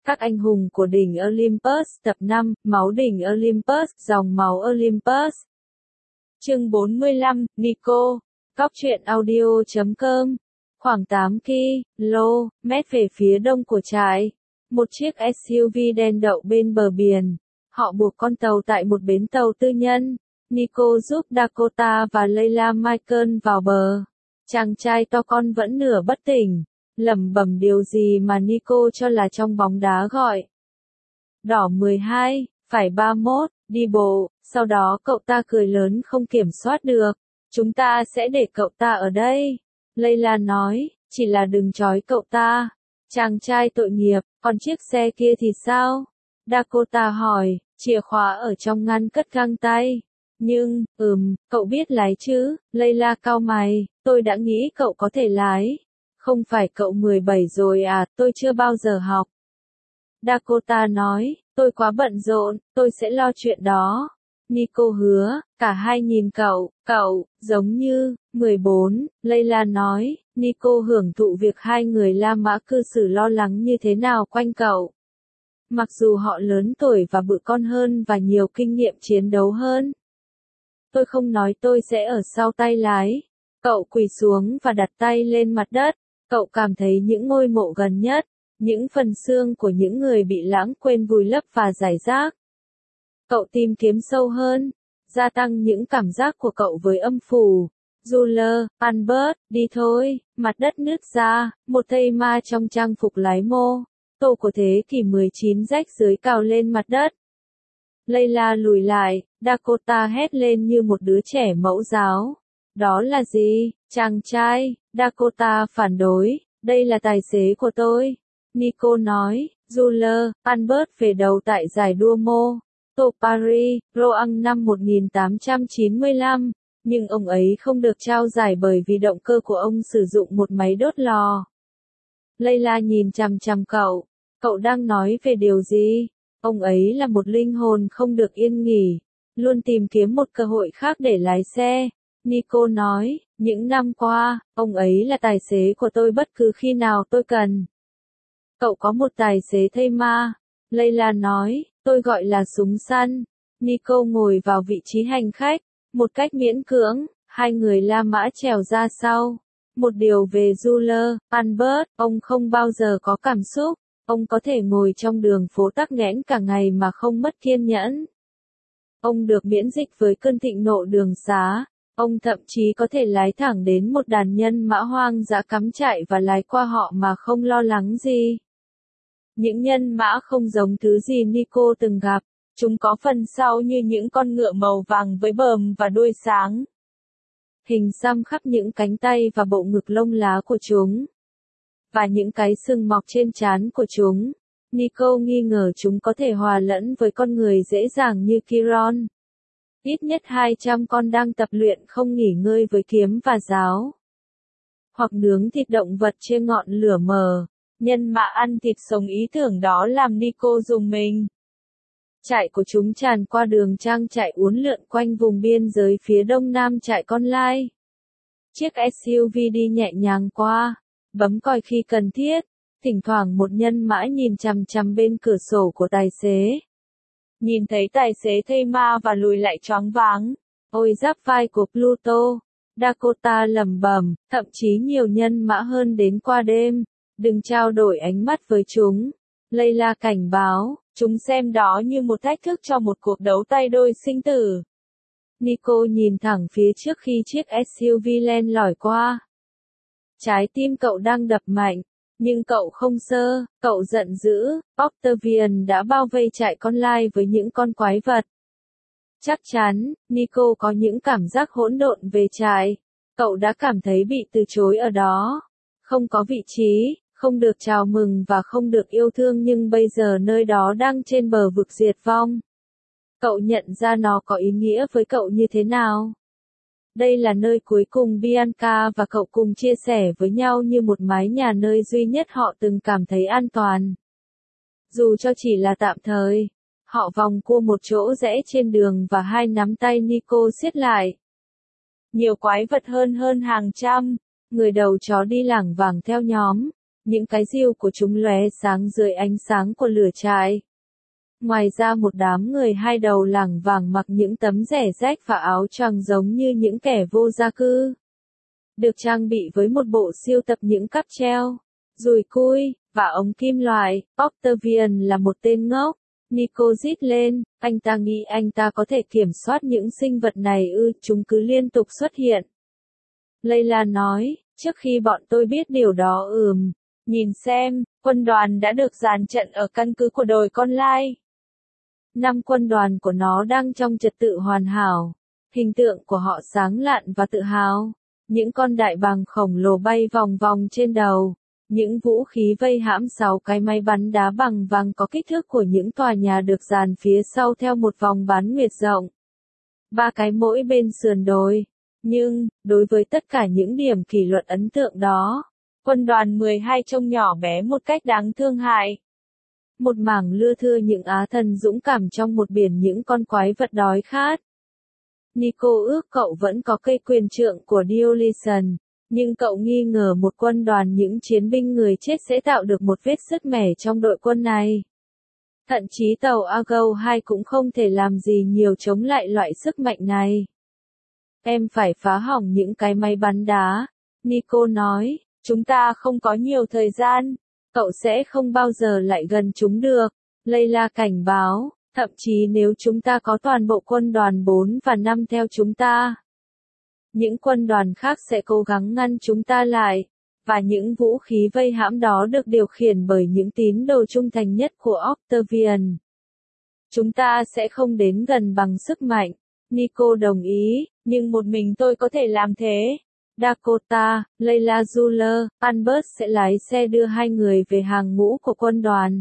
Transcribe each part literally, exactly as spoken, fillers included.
Các anh hùng của đỉnh Olympus tập năm, máu đỉnh Olympus, dòng máu Olympus. Chương bốn mươi lăm, Nico, Cóc truyện audio chấm com. Khoảng tám ki lô mét về phía đông của trại, một chiếc ét u vê đen đậu bên bờ biển. Họ buộc con tàu tại một bến tàu tư nhân. Nico giúp Dakota và Layla Michael vào bờ. Chàng trai to con vẫn nửa bất tỉnh, lẩm bẩm điều gì mà Nico cho là trong bóng đá gọi. Đỏ mười hai, phải ba mươi mốt, đi bộ, sau đó cậu ta cười lớn không kiểm soát được. Chúng ta sẽ để cậu ta ở đây. Layla nói, chỉ là đừng trói cậu ta. Chàng trai tội nghiệp, còn chiếc xe kia thì sao? Dakota hỏi, chìa khóa ở trong ngăn cất găng tay. Nhưng, ừm, cậu biết lái chứ? Layla cau mày, tôi đã nghĩ cậu có thể lái. Không phải cậu mười bảy rồi à, tôi chưa bao giờ học. Dakota nói, tôi quá bận rộn, tôi sẽ lo chuyện đó. Nico hứa, cả hai nhìn cậu, cậu, giống như, mười bốn, Layla nói, Nico hưởng thụ việc hai người La Mã cư xử lo lắng như thế nào quanh cậu. Mặc dù họ lớn tuổi và bự con hơn và nhiều kinh nghiệm chiến đấu hơn. Tôi không nói tôi sẽ ở sau tay lái. Cậu quỳ xuống và đặt tay lên mặt đất. Cậu cảm thấy những ngôi mộ gần nhất, những phần xương của những người bị lãng quên vùi lấp và rải rác. Cậu tìm kiếm sâu hơn, gia tăng những cảm giác của cậu với âm phủ. Ruler, Albert, đi thôi, mặt đất nứt ra, một thây ma trong trang phục lái mô tô của thế kỷ mười chín rách dưới cào lên mặt đất. Layla lùi lại, Dakota hét lên như một đứa trẻ mẫu giáo. Đó là gì, chàng trai? Dakota phản đối, đây là tài xế của tôi. Nico nói, Ruler, Albert về đầu tại giải đua mô tô Paris, Roang năm một nghìn tám trăm chín mươi lăm, nhưng ông ấy không được trao giải bởi vì động cơ của ông sử dụng một máy đốt lò. Layla nhìn chằm chằm cậu, cậu đang nói về điều gì? Ông ấy là một linh hồn không được yên nghỉ, luôn tìm kiếm một cơ hội khác để lái xe. Nico nói, những năm qua, ông ấy là tài xế của tôi bất cứ khi nào tôi cần. Cậu có một tài xế thây ma. Layla nói, tôi gọi là súng săn. Nico ngồi vào vị trí hành khách, một cách miễn cưỡng, hai người La Mã trèo ra sau. Một điều về Ruler, Albert, ông không bao giờ có cảm xúc. Ông có thể ngồi trong đường phố tắc nghẽn cả ngày mà không mất kiên nhẫn. Ông được miễn dịch với cơn thịnh nộ đường xá. Ông thậm chí có thể lái thẳng đến một đàn nhân mã hoang dã cắm trại và lái qua họ mà không lo lắng gì. Những nhân mã không giống thứ gì Nico từng gặp. Chúng có phần sau như những con ngựa màu vàng với bờm và đuôi sáng. Hình xăm khắp những cánh tay và bộ ngực lông lá của chúng. Và những cái sừng mọc trên trán của chúng. Nico nghi ngờ chúng có thể hòa lẫn với con người dễ dàng như Chiron. Ít nhất hai trăm con đang tập luyện không nghỉ ngơi với kiếm và giáo. Hoặc nướng thịt động vật trên ngọn lửa mờ. Nhân mã ăn thịt sống, ý tưởng đó làm Nico rùng mình. Trại của chúng tràn qua đường trang trại uốn lượn quanh vùng biên giới phía đông nam trại Con Lai. Chiếc ét u vê đi nhẹ nhàng qua, bấm còi khi cần thiết. Thỉnh thoảng một nhân mã nhìn chằm chằm bên cửa sổ của tài xế. Nhìn thấy tài xế thây ma và lùi lại choáng váng. Ôi giáp vai của Pluto. Dakota lẩm bẩm, thậm chí nhiều nhân mã hơn đến qua đêm. Đừng trao đổi ánh mắt với chúng. Layla cảnh báo, chúng xem đó như một thách thức cho một cuộc đấu tay đôi sinh tử. Nico nhìn thẳng phía trước khi chiếc ét u vê len lỏi qua. Trái tim cậu đang đập mạnh. Nhưng cậu không sơ, cậu giận dữ. Octavian đã bao vây trại Con Lai với những con quái vật. Chắc chắn, Nico có những cảm giác hỗn độn về trại. Cậu đã cảm thấy bị từ chối ở đó. Không có vị trí, không được chào mừng và không được yêu thương, nhưng bây giờ nơi đó đang trên bờ vực diệt vong. Cậu nhận ra nó có ý nghĩa với cậu như thế nào? Đây là nơi cuối cùng Bianca và cậu cùng chia sẻ với nhau như một mái nhà, nơi duy nhất họ từng cảm thấy an toàn. Dù cho chỉ là tạm thời, họ vòng qua một chỗ rẽ trên đường và hai nắm tay Nico siết lại. Nhiều quái vật hơn hơn hàng trăm, người đầu chó đi lảng vảng theo nhóm. Những cái rìu của chúng lóe sáng dưới ánh sáng của lửa trại. Ngoài ra một đám người hai đầu lảng vảng mặc những tấm rẻ rách và áo choàng giống như những kẻ vô gia cư. Được trang bị với một bộ siêu tập những cáp treo, dùi cui, và ống kim loại. Octavian là một tên ngốc. Nico rít lên, anh ta nghĩ anh ta có thể kiểm soát những sinh vật này ư, chúng cứ liên tục xuất hiện. Layla nói, trước khi bọn tôi biết điều đó ừm, nhìn xem, quân đoàn đã được dàn trận ở căn cứ của đồi con lai. Năm quân đoàn của nó đang trong trật tự hoàn hảo. Hình tượng của họ sáng lạn và tự hào. Những con đại bàng khổng lồ bay vòng vòng trên đầu. Những vũ khí vây hãm sáu cái máy bắn đá bằng vàng có kích thước của những tòa nhà được dàn phía sau theo một vòng bán nguyệt rộng. Ba cái mỗi bên sườn đồi. Nhưng, đối với tất cả những điểm kỷ luật ấn tượng đó, quân đoàn mười hai trông nhỏ bé một cách đáng thương hại. Một mảng lưa thưa những á thần dũng cảm trong một biển những con quái vật đói khát. Nico ước cậu vẫn có cây quyền trượng của Diocletian, nhưng cậu nghi ngờ một quân đoàn những chiến binh người chết sẽ tạo được một vết sứt mẻ trong đội quân này. Thậm chí tàu Argo hai cũng không thể làm gì nhiều chống lại loại sức mạnh này. Em phải phá hỏng những cái máy bắn đá, Nico nói, chúng ta không có nhiều thời gian. Cậu sẽ không bao giờ lại gần chúng được. Layla cảnh báo, thậm chí nếu chúng ta có toàn bộ quân đoàn bốn và năm theo chúng ta. Những quân đoàn khác sẽ cố gắng ngăn chúng ta lại. Và những vũ khí vây hãm đó được điều khiển bởi những tín đồ trung thành nhất của Octavian. Chúng ta sẽ không đến gần bằng sức mạnh. Nico đồng ý, nhưng một mình tôi có thể làm thế. Dakota, Layla Zuller, Albert sẽ lái xe đưa hai người về hàng ngũ của quân đoàn.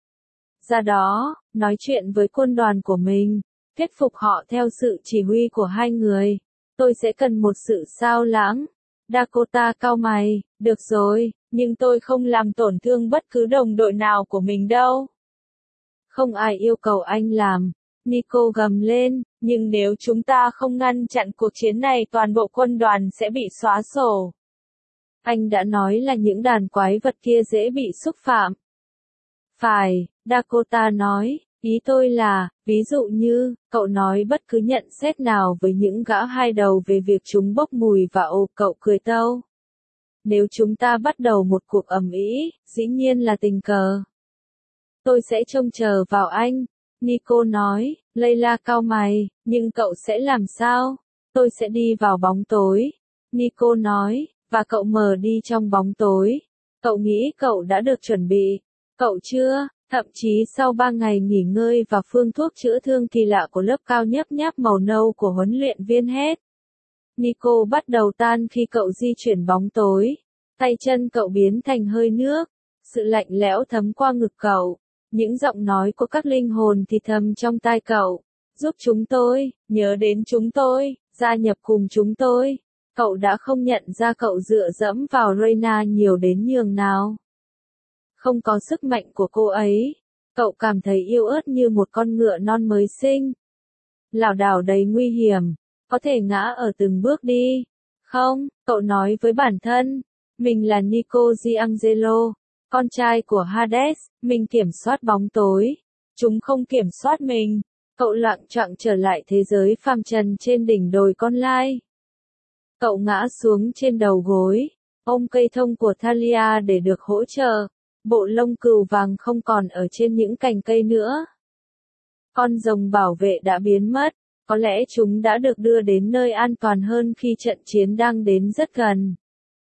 Ra đó, nói chuyện với quân đoàn của mình, thuyết phục họ theo sự chỉ huy của hai người. Tôi sẽ cần một sự sao lãng. Dakota cau mày, được rồi, nhưng tôi không làm tổn thương bất cứ đồng đội nào của mình đâu. Không ai yêu cầu anh làm. Nico gầm lên, nhưng nếu chúng ta không ngăn chặn cuộc chiến này toàn bộ quân đoàn sẽ bị xóa sổ. Anh đã nói là những đàn quái vật kia dễ bị xúc phạm. Phải, Dakota nói, ý tôi là, ví dụ như, cậu nói bất cứ nhận xét nào với những gã hai đầu về việc chúng bốc mùi và ồ cậu cười tâu. Nếu chúng ta bắt đầu một cuộc ầm ĩ, dĩ nhiên là tình cờ. Tôi sẽ trông chờ vào anh. Nico nói, Layla cau mày, nhưng cậu sẽ làm sao? Tôi sẽ đi vào bóng tối. Nico nói, và cậu mờ đi trong bóng tối. Cậu nghĩ cậu đã được chuẩn bị. Cậu chưa, thậm chí sau ba ngày nghỉ ngơi và phương thuốc chữa thương kỳ lạ của lớp cao nhấp nháp màu nâu của huấn luyện viên hết. Nico bắt đầu tan khi cậu di chuyển bóng tối. Tay chân cậu biến thành hơi nước. Sự lạnh lẽo thấm qua ngực cậu. Những giọng nói của các linh hồn thì thầm trong tai cậu. Giúp chúng tôi, nhớ đến chúng tôi, gia nhập cùng chúng tôi. Cậu đã không nhận ra cậu dựa dẫm vào Reyna nhiều đến nhường nào. Không có sức mạnh của cô ấy. Cậu cảm thấy yếu ớt như một con ngựa non mới sinh. Lảo đảo đầy nguy hiểm. Có thể ngã ở từng bước đi. Không, cậu nói với bản thân. Mình là Nico Giangelo. Con trai của Hades, mình kiểm soát bóng tối. Chúng không kiểm soát mình. Cậu loạng choạng trở lại thế giới phàm trần trên đỉnh đồi con lai. Cậu ngã xuống trên đầu gối, ôm cây thông của Thalia để được hỗ trợ. Bộ lông cừu vàng không còn ở trên những cành cây nữa. Con rồng bảo vệ đã biến mất. Có lẽ chúng đã được đưa đến nơi an toàn hơn khi trận chiến đang đến rất gần.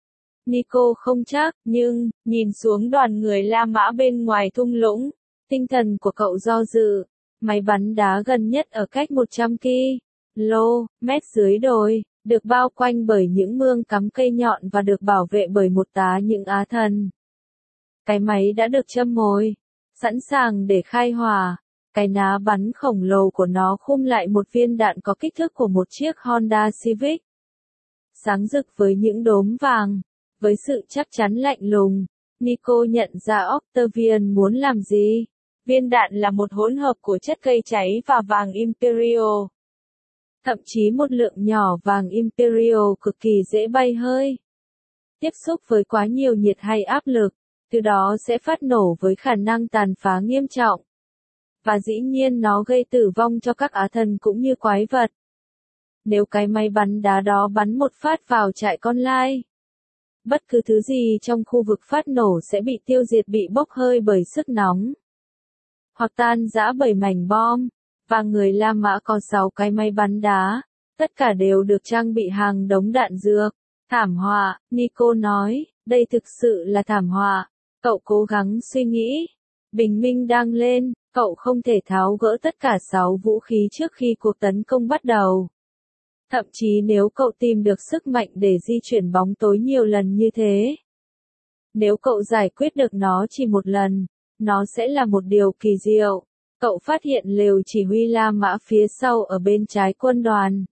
Nico không chắc, nhưng, nhìn xuống đoàn người La Mã bên ngoài thung lũng, tinh thần của cậu do dự. Máy bắn đá gần nhất ở cách một trăm ki lô mét dưới đồi, được bao quanh bởi những mương cắm cây nhọn và được bảo vệ bởi một tá những á thần. Cái máy đã được châm mồi, sẵn sàng để khai hỏa. Cái ná bắn khổng lồ của nó khum lại một viên đạn có kích thước của một chiếc Honda Civic. Sáng rực với những đốm vàng. Với sự chắc chắn lạnh lùng, Nico nhận ra Octavian muốn làm gì. Viên đạn là một hỗn hợp của chất gây cháy và vàng Imperial. Thậm chí một lượng nhỏ vàng Imperial cực kỳ dễ bay hơi. Tiếp xúc với quá nhiều nhiệt hay áp lực, Thứ đó sẽ phát nổ với khả năng tàn phá nghiêm trọng. Và dĩ nhiên nó gây tử vong cho các á thần cũng như quái vật. Nếu cái máy bắn đá đó bắn một phát vào trại con lai, bất cứ thứ gì trong khu vực phát nổ sẽ bị tiêu diệt, bị bốc hơi bởi sức nóng, hoặc tan rã bởi mảnh bom. Và người La Mã có sáu cái máy bắn đá, tất cả đều được trang bị hàng đống đạn dược. Thảm họa, Nico nói, đây thực sự là thảm họa. Cậu cố gắng suy nghĩ. Bình minh đang lên, cậu không thể tháo gỡ tất cả sáu vũ khí trước khi cuộc tấn công bắt đầu. Thậm chí nếu cậu tìm được sức mạnh để di chuyển bóng tối nhiều lần như thế. Nếu cậu giải quyết được nó chỉ một lần, nó sẽ là một điều kỳ diệu. Cậu phát hiện lều chỉ huy La Mã phía sau ở bên trái quân đoàn.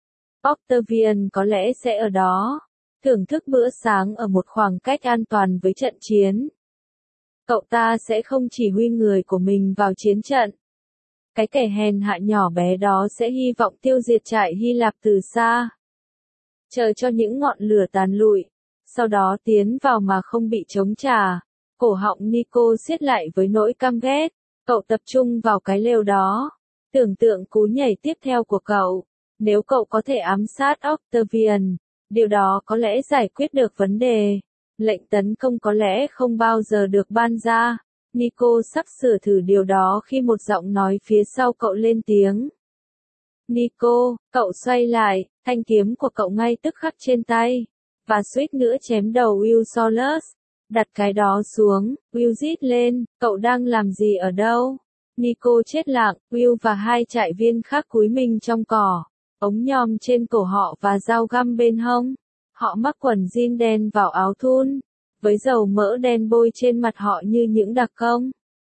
Octavian có lẽ sẽ ở đó, thưởng thức bữa sáng ở một khoảng cách an toàn với trận chiến. Cậu ta sẽ không chỉ huy người của mình vào chiến trận. Cái kẻ hèn hạ nhỏ bé đó sẽ hy vọng tiêu diệt trại Hy Lạp từ xa. Chờ cho những ngọn lửa tàn lụi, sau đó tiến vào mà không bị chống trả. Cổ họng Nico siết lại với nỗi căm ghét. Cậu tập trung vào cái lều đó. Tưởng tượng cú nhảy tiếp theo của cậu. Nếu cậu có thể ám sát Octavian, điều đó có lẽ giải quyết được vấn đề. Lệnh tấn công có lẽ không bao giờ được ban ra. Nico sắp sửa thử điều đó khi một giọng nói phía sau cậu lên tiếng. Nico, cậu xoay lại, thanh kiếm của cậu ngay tức khắc trên tay. Và suýt nữa chém đầu Will Solus. Đặt cái đó xuống, Will rít lên, cậu đang làm gì ở đâu? Nico chết lặng, Will và hai trại viên khác cúi mình trong cỏ, ống nhòm trên cổ họ và dao găm bên hông. Họ mắc quần jean đen vào áo thun, với dầu mỡ đen bôi trên mặt họ như những đặc công.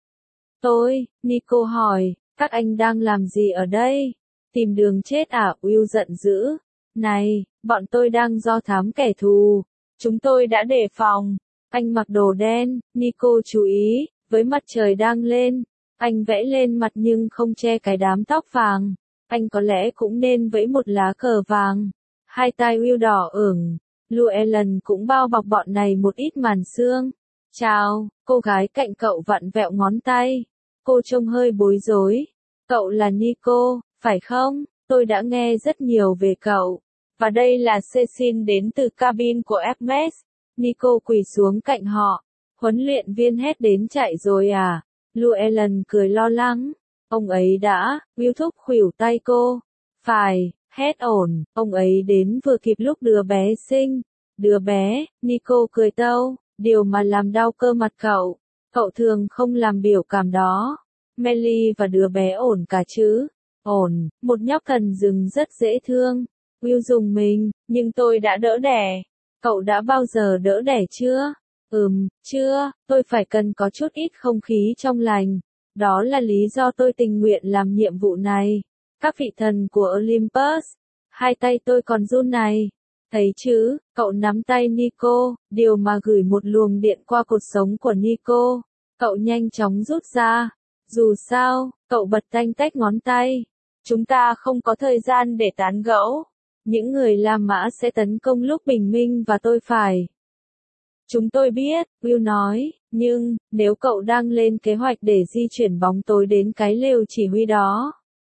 Tôi, Nico hỏi, các anh đang làm gì ở đây? Tìm đường chết à? Will giận dữ. Này, bọn tôi đang do thám kẻ thù. Chúng tôi đã đề phòng. Anh mặc đồ đen, Nico chú ý, với mặt trời đang lên. Anh vẽ lên mặt nhưng không che cái đám tóc vàng. Anh có lẽ cũng nên vẫy một lá cờ vàng. Hai tai Will đỏ ửng. Llewellyn cũng bao bọc bọn này một ít màn sương. Chào, cô gái cạnh cậu vặn vẹo ngón tay. Cô trông hơi bối rối. Cậu là Nico, phải không? Tôi đã nghe rất nhiều về cậu. Và đây là Cecil đến từ cabin của Hermes. Nico quỳ xuống cạnh họ. Huấn luyện viên hét đến chạy rồi à? Llewellyn cười lo lắng. Ông ấy đã, Will thúc khuỷu tay cô. Phải, hét ổn, ông ấy đến vừa kịp lúc đứa bé sinh. Đứa bé, Nico cười tâu, điều mà làm đau cơ mặt cậu. Cậu thường không làm biểu cảm đó. Melly và đứa bé ổn cả chứ? Ổn, một nhóc thần rừng rất dễ thương. Will dùng mình, nhưng tôi đã đỡ đẻ. Cậu đã bao giờ đỡ đẻ chưa? Ừm, chưa, tôi phải cần có chút ít không khí trong lành. Đó là lý do tôi tình nguyện làm nhiệm vụ này. Các vị thần của Olympus, hai tay tôi còn run này. Thấy chứ, cậu nắm tay Nico, điều mà gửi một luồng điện qua cột sống của Nico. Cậu nhanh chóng rút ra. Dù sao, cậu bật tanh tách ngón tay. Chúng ta không có thời gian để tán gẫu. Những người La Mã sẽ tấn công lúc bình minh và tôi phải. Chúng tôi biết, Will nói, nhưng, nếu cậu đang lên kế hoạch để di chuyển bóng tối đến cái lều chỉ huy đó.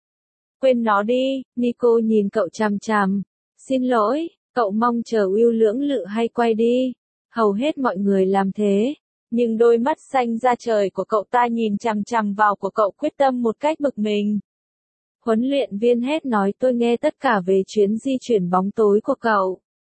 Quên nó đi, Nico nhìn cậu chằm chằm. Xin lỗi, cậu mong chờ Will lưỡng lự hay quay đi. Hầu hết mọi người làm thế. Nhưng đôi mắt xanh da trời của cậu ta nhìn chằm chằm vào của cậu quyết tâm một cách bực mình. Huấn luyện viên hét nói tôi nghe tất cả về chuyến di chuyển bóng tối của cậu.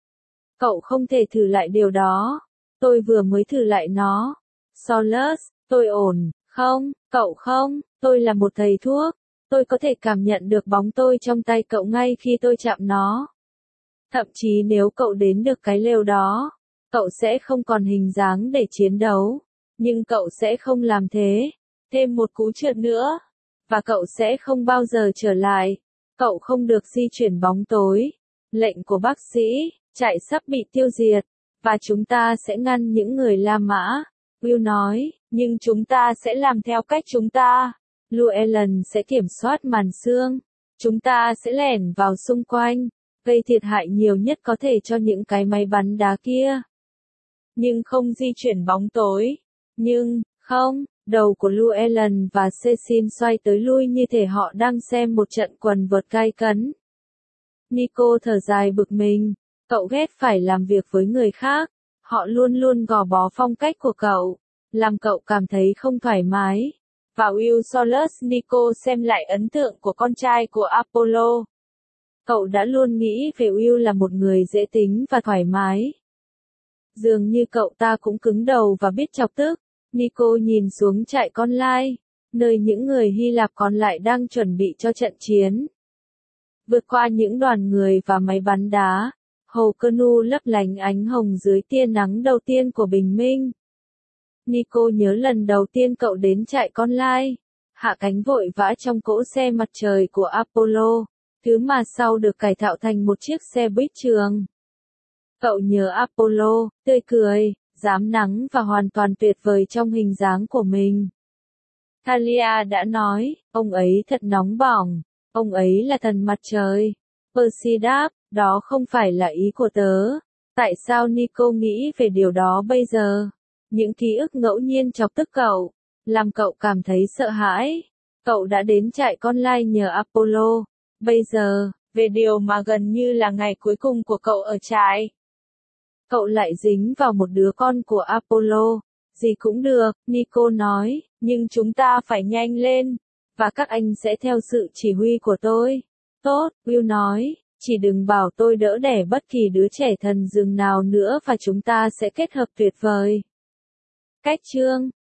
Cậu không thể thử lại điều đó. Tôi vừa mới thử lại nó. Solus, tôi ổn, không, cậu không, tôi là một thầy thuốc. Tôi có thể cảm nhận được bóng tôi trong tay cậu ngay khi tôi chạm nó. Thậm chí nếu cậu đến được cái lều đó, cậu sẽ không còn hình dáng để chiến đấu. Nhưng cậu sẽ không làm thế. Thêm một cú trượt nữa. Và cậu sẽ không bao giờ trở lại. Cậu không được di chuyển bóng tối. Lệnh của bác sĩ, trại sắp bị tiêu diệt. Và chúng ta sẽ ngăn những người La Mã. Will nói, nhưng chúng ta sẽ làm theo cách chúng ta. Llewellyn sẽ kiểm soát màn sương. Chúng ta sẽ lẻn vào xung quanh, gây thiệt hại nhiều nhất có thể cho những cái máy bắn đá kia. Nhưng không di chuyển bóng tối. Nhưng, không, đầu của Llewellyn và Cecil xoay tới lui như thể họ đang xem một trận quần vợt gay cấn. Nico thở dài bực mình, cậu ghét phải làm việc với người khác, họ luôn luôn gò bó phong cách của cậu, làm cậu cảm thấy không thoải mái. Và Will Solus Nico xem lại ấn tượng của con trai của Apollo. Cậu đã luôn nghĩ về Will là một người dễ tính và thoải mái. Dường như cậu ta cũng cứng đầu và biết chọc tức. Nico nhìn xuống trại con lai, nơi những người Hy Lạp còn lại đang chuẩn bị cho trận chiến. Vượt qua những đoàn người và máy bắn đá, hồ Canu lấp lánh ánh hồng dưới tia nắng đầu tiên của bình minh. Nico nhớ lần đầu tiên cậu đến trại con lai, hạ cánh vội vã trong cỗ xe mặt trời của Apollo, thứ mà sau được cải tạo thành một chiếc xe buýt trường. Cậu nhớ Apollo, tươi cười, dám nắng và hoàn toàn tuyệt vời trong hình dáng của mình. Thalia đã nói, ông ấy thật nóng bỏng, ông ấy là thần mặt trời. Percy đáp, đó không phải là ý của tớ. Tại sao Nico nghĩ về điều đó bây giờ? Những ký ức ngẫu nhiên chọc tức cậu, làm cậu cảm thấy sợ hãi. Cậu đã đến trại con lai nhờ Apollo. Bây giờ, về điều mà gần như là ngày cuối cùng của cậu ở trại, cậu lại dính vào một đứa con của Apollo. Gì cũng được, Nico nói, nhưng chúng ta phải nhanh lên, và các anh sẽ theo sự chỉ huy của tôi. Tốt, Will nói, chỉ đừng bảo tôi đỡ đẻ bất kỳ đứa trẻ thần rừng nào nữa và chúng ta sẽ kết hợp tuyệt vời. Cách chương